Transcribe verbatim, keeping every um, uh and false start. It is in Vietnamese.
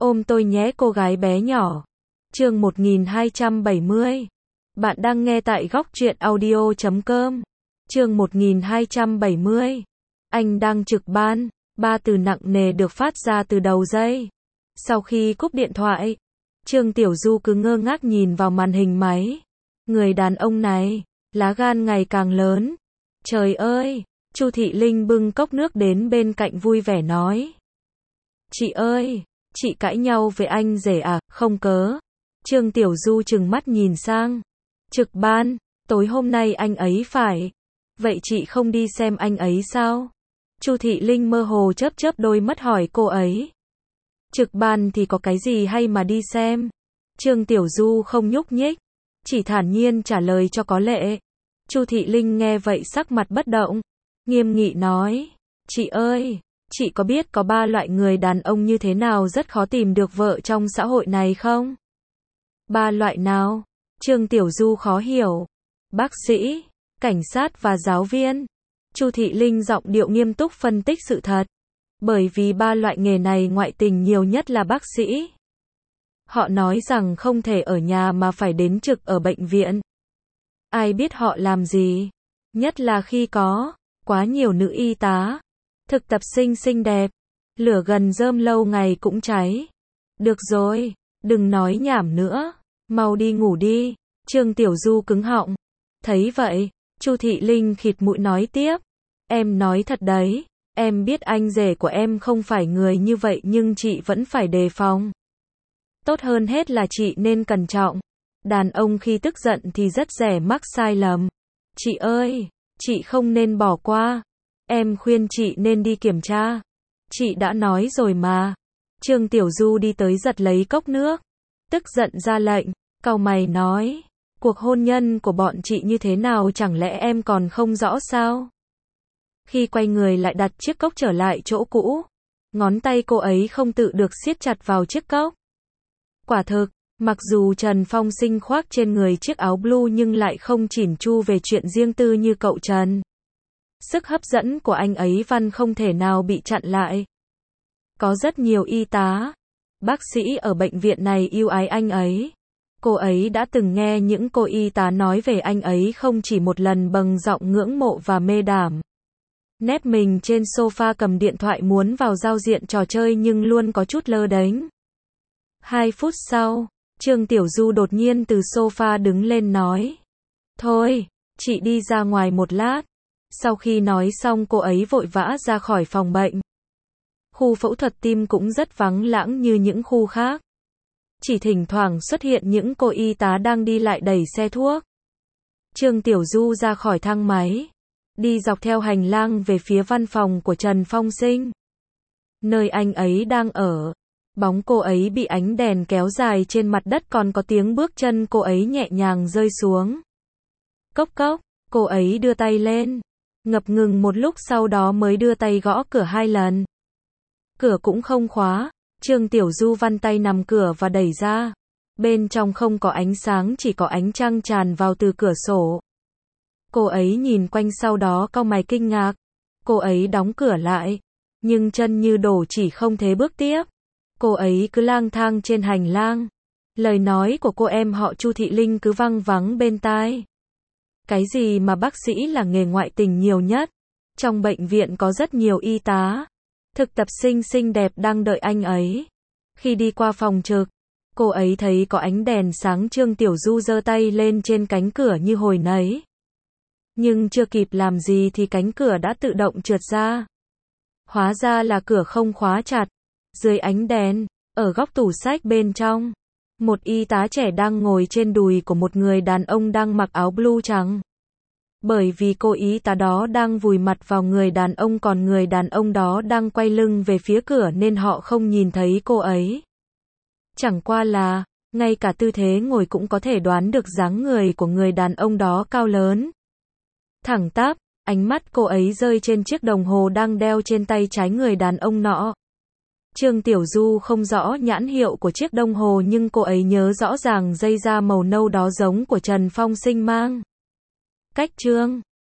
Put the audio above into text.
Ôm tôi nhé cô gái bé nhỏ. Chương một nghìn hai trăm bảy mươi. Bạn đang nghe tại góc truyện audio chấm com. Chương một nghìn hai trăm bảy mươi. Anh đang trực ban. Ba từ nặng nề được phát ra từ đầu dây. Sau khi cúp điện thoại, Trương Tiểu Du cứ ngơ ngác nhìn vào màn hình máy. Người đàn ông này, lá gan ngày càng lớn. Trời ơi, Chu Thị Linh bưng cốc nước đến bên cạnh vui vẻ nói. Chị ơi, chị cãi nhau với anh rể à, không cớ. Trương Tiểu Du trừng mắt nhìn sang. Trực ban, tối hôm nay anh ấy phải. Vậy chị không đi xem anh ấy sao? Chu Thị Linh mơ hồ chớp chớp đôi mắt hỏi cô ấy. Trực ban thì có cái gì hay mà đi xem? Trương Tiểu Du không nhúc nhích, chỉ thản nhiên trả lời cho có lệ. Chu Thị Linh nghe vậy sắc mặt bất động, nghiêm nghị nói, chị ơi, chị có biết có ba loại người đàn ông như thế nào rất khó tìm được vợ trong xã hội này không? Ba loại nào? Trương Tiểu Du khó hiểu. Bác sĩ, cảnh sát và giáo viên. Chu Thị Linh giọng điệu nghiêm túc phân tích sự thật. Bởi vì ba loại nghề này ngoại tình nhiều nhất là bác sĩ. Họ nói rằng không thể ở nhà mà phải đến trực ở bệnh viện. Ai biết họ làm gì? Nhất là khi có quá nhiều nữ y tá, thực tập sinh xinh đẹp, lửa gần rơm lâu ngày cũng cháy. Được rồi, đừng nói nhảm nữa, mau đi ngủ đi. Trương Tiểu Du cứng họng. Thấy vậy, Chu Thị Linh khịt mũi nói tiếp. Em nói thật đấy, em biết anh rể của em không phải người như vậy nhưng chị vẫn phải đề phòng. Tốt hơn hết là chị nên cẩn trọng. Đàn ông khi tức giận thì rất dễ mắc sai lầm. Chị ơi, chị không nên bỏ qua. Em khuyên chị nên đi kiểm tra. Chị đã nói rồi mà. Trương Tiểu Du đi tới giật lấy cốc nước. Tức giận ra lệnh, cau mày nói. Cuộc hôn nhân của bọn chị như thế nào chẳng lẽ em còn không rõ sao? Khi quay người lại đặt chiếc cốc trở lại chỗ cũ, ngón tay cô ấy không tự được siết chặt vào chiếc cốc. Quả thực, mặc dù Trần Phong Sinh khoác trên người chiếc áo blue nhưng lại không chỉn chu về chuyện riêng tư như cậu Trần. Sức hấp dẫn của anh ấy văn không thể nào bị chặn lại. Có rất nhiều y tá, bác sĩ ở bệnh viện này yêu ái anh ấy. Cô ấy đã từng nghe những cô y tá nói về anh ấy không chỉ một lần bằng giọng ngưỡng mộ và mê đảm. Nép mình trên sofa cầm điện thoại muốn vào giao diện trò chơi nhưng luôn có chút lơ đánh. Hai phút sau, Trương Tiểu Du đột nhiên từ sofa đứng lên nói. Thôi, chị đi ra ngoài một lát. Sau khi nói xong cô ấy vội vã ra khỏi phòng bệnh. Khu phẫu thuật tim cũng rất vắng lãng như những khu khác. Chỉ thỉnh thoảng xuất hiện những cô y tá đang đi lại đẩy xe thuốc. Trương Tiểu Du ra khỏi thang máy, đi dọc theo hành lang về phía văn phòng của Trần Phong Sinh. Nơi anh ấy đang ở, bóng cô ấy bị ánh đèn kéo dài trên mặt đất còn có tiếng bước chân cô ấy nhẹ nhàng rơi xuống. Cốc cốc, cô ấy đưa tay lên, ngập ngừng một lúc sau đó mới đưa tay gõ cửa hai lần. Cửa cũng không khóa. Trương Tiểu Du vặn tay nằm cửa và đẩy ra. Bên trong không có ánh sáng, chỉ có ánh trăng tràn vào từ cửa sổ. Cô ấy nhìn quanh sau đó cau mày kinh ngạc. Cô ấy đóng cửa lại, nhưng chân như đổ chỉ không thể bước tiếp. Cô ấy cứ lang thang trên hành lang. Lời nói của cô em họ Chu Thị Linh cứ văng vắng bên tai. Cái gì mà bác sĩ là nghề ngoại tình nhiều nhất? Trong bệnh viện có rất nhiều y tá, thực tập sinh xinh đẹp đang đợi anh ấy. Khi đi qua phòng trực, cô ấy thấy có ánh đèn sáng. Trương Tiểu Du giơ tay lên trên cánh cửa như hồi nãy. Nhưng chưa kịp làm gì thì cánh cửa đã tự động trượt ra. Hóa ra là cửa không khóa chặt. Dưới ánh đèn, ở góc tủ sách bên trong, một y tá trẻ đang ngồi trên đùi của một người đàn ông đang mặc áo blue trắng. Bởi vì cô y tá đó đang vùi mặt vào người đàn ông còn người đàn ông đó đang quay lưng về phía cửa nên họ không nhìn thấy cô ấy. Chẳng qua là, ngay cả tư thế ngồi cũng có thể đoán được dáng người của người đàn ông đó cao lớn, thẳng tắp. Ánh mắt cô ấy rơi trên chiếc đồng hồ đang đeo trên tay trái người đàn ông nọ. Trương Tiểu Du không rõ nhãn hiệu của chiếc đồng hồ nhưng cô ấy nhớ rõ ràng dây da màu nâu đó giống của Trần Phong Sinh mang. Cách Trương